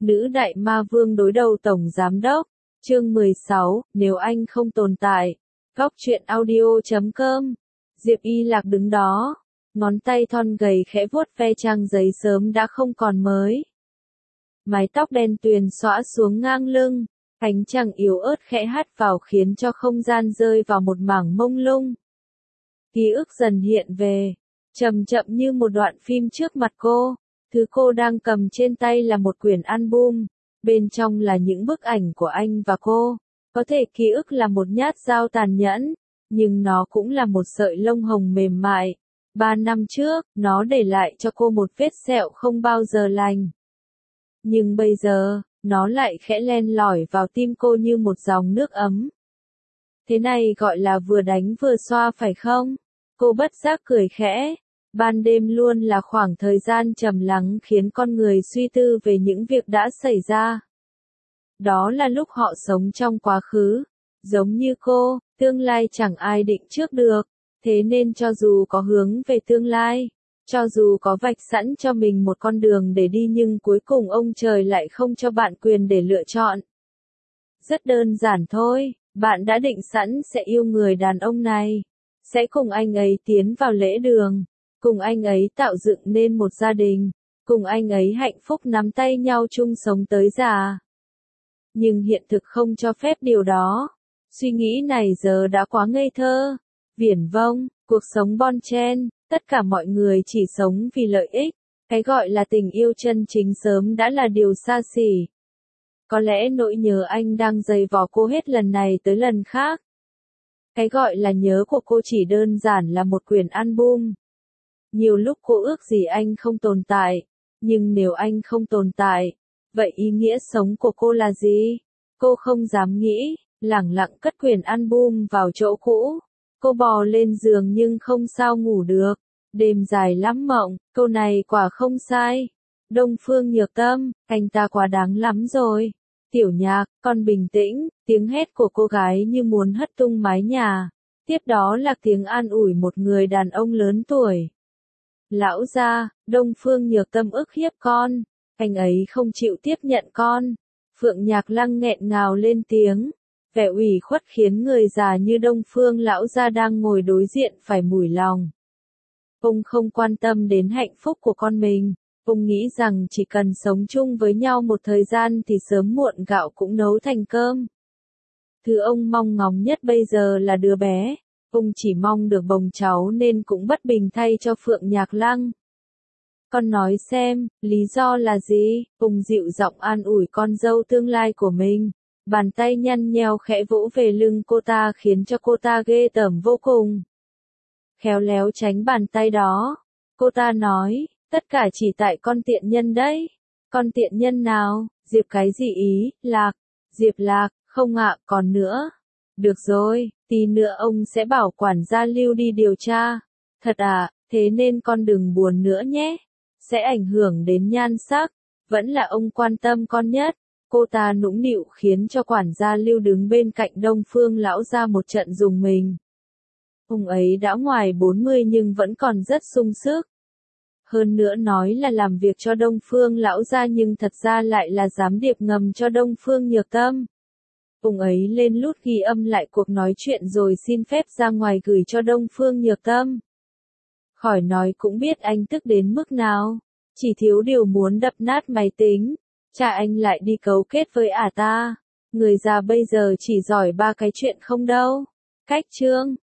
Nữ đại ma vương đối đầu tổng giám đốc. Chương 16, nếu anh không tồn tại. Góc truyện audio.com. Diệp Y Lạc đứng đó, ngón tay thon gầy khẽ vuốt ve trang giấy sớm đã không còn mới. Mái tóc đen tuyền xõa xuống ngang lưng, ánh trăng yếu ớt khẽ hắt vào khiến cho không gian rơi vào một mảng mông lung. Ký ức dần hiện về, chậm chậm như một đoạn phim trước mặt cô. Thứ cô đang cầm trên tay là một quyển album, bên trong là những bức ảnh của anh và cô. Có thể ký ức là một nhát dao tàn nhẫn, nhưng nó cũng là một sợi lông hồng mềm mại. 3 năm trước, nó để lại cho cô một vết sẹo không bao giờ lành. Nhưng bây giờ, nó lại khẽ len lỏi vào tim cô như một dòng nước ấm. Thế này gọi là vừa đánh vừa xoa phải không? Cô bất giác cười khẽ. Ban đêm luôn là khoảng thời gian trầm lắng khiến con người suy tư về những việc đã xảy ra. Đó là lúc họ sống trong quá khứ. Giống như cô, tương lai chẳng ai định trước được. Thế nên cho dù có hướng về tương lai, cho dù có vạch sẵn cho mình một con đường để đi nhưng cuối cùng ông trời lại không cho bạn quyền để lựa chọn. Rất đơn giản thôi, bạn đã định sẵn sẽ yêu người đàn ông này. Sẽ cùng anh ấy tiến vào lễ đường. Cùng anh ấy tạo dựng nên một gia đình, cùng anh ấy hạnh phúc nắm tay nhau chung sống tới già. Nhưng hiện thực không cho phép điều đó. Suy nghĩ này giờ đã quá ngây thơ, viển vông, cuộc sống bon chen, tất cả mọi người chỉ sống vì lợi ích. Cái gọi là tình yêu chân chính sớm đã là điều xa xỉ. Có lẽ nỗi nhớ anh đang dày vò cô hết lần này tới lần khác. Cái gọi là nhớ của cô chỉ đơn giản là một quyển album. Nhiều lúc cô ước gì anh không tồn tại, nhưng nếu anh không tồn tại, vậy ý nghĩa sống của cô là gì? Cô không dám nghĩ, lẳng lặng cất quyển album vào chỗ cũ. Cô bò lên giường nhưng không sao ngủ được. Đêm dài lắm mộng, câu này quả không sai. Đông Phương Nhược Tâm, anh ta quá đáng lắm rồi. Tiểu Nhạc, con bình tĩnh, tiếng hét của cô gái như muốn hất tung mái nhà. Tiếp đó là tiếng an ủi một người đàn ông lớn tuổi. Lão gia, Đông Phương Nhược Tâm ức hiếp con, anh ấy không chịu tiếp nhận con. Phượng Nhạc Lăng nghẹn ngào lên tiếng, vẻ ủy khuất khiến người già như Đông Phương lão gia đang ngồi đối diện phải mủi lòng. Ông không quan tâm đến hạnh phúc của con mình, ông nghĩ rằng chỉ cần sống chung với nhau một thời gian thì sớm muộn gạo cũng nấu thành cơm. Thứ ông mong ngóng nhất bây giờ là đứa bé. Ông chỉ mong được bồng cháu nên cũng bất bình thay cho Phượng Nhạc Lăng. Con nói xem, lý do là gì? Ông dịu giọng an ủi con dâu tương lai của mình. Bàn tay nhăn nheo khẽ vỗ về lưng cô ta khiến cho cô ta ghê tởm vô cùng. Khéo léo tránh bàn tay đó. Cô ta nói, tất cả chỉ tại con tiện nhân đấy. Con tiện nhân nào? Diệp cái gì ý? Lạc. Diệp Lạc, không ạ, còn nữa. Được rồi, tí nữa ông sẽ bảo quản gia Lưu đi điều tra. Thật à, thế nên con đừng buồn nữa nhé. Sẽ ảnh hưởng đến nhan sắc. Vẫn là ông quan tâm con nhất. Cô ta nũng nịu khiến cho quản gia Lưu đứng bên cạnh Đông Phương lão gia một trận rùng mình. Ông ấy đã ngoài 40 nhưng vẫn còn rất sung sức. Hơn nữa nói là làm việc cho Đông Phương lão gia nhưng thật ra lại là gián điệp ngầm cho Đông Phương Nhược Tâm. Ông ấy lên lút ghi âm lại cuộc nói chuyện rồi xin phép ra ngoài gửi cho Đông Phương Nhược Tâm. Khỏi nói cũng biết anh tức đến mức nào. Chỉ thiếu điều muốn đập nát máy tính. Cha anh lại đi cấu kết với ả ta. Người già bây giờ chỉ giỏi 3 cái chuyện không đâu. Cách chương,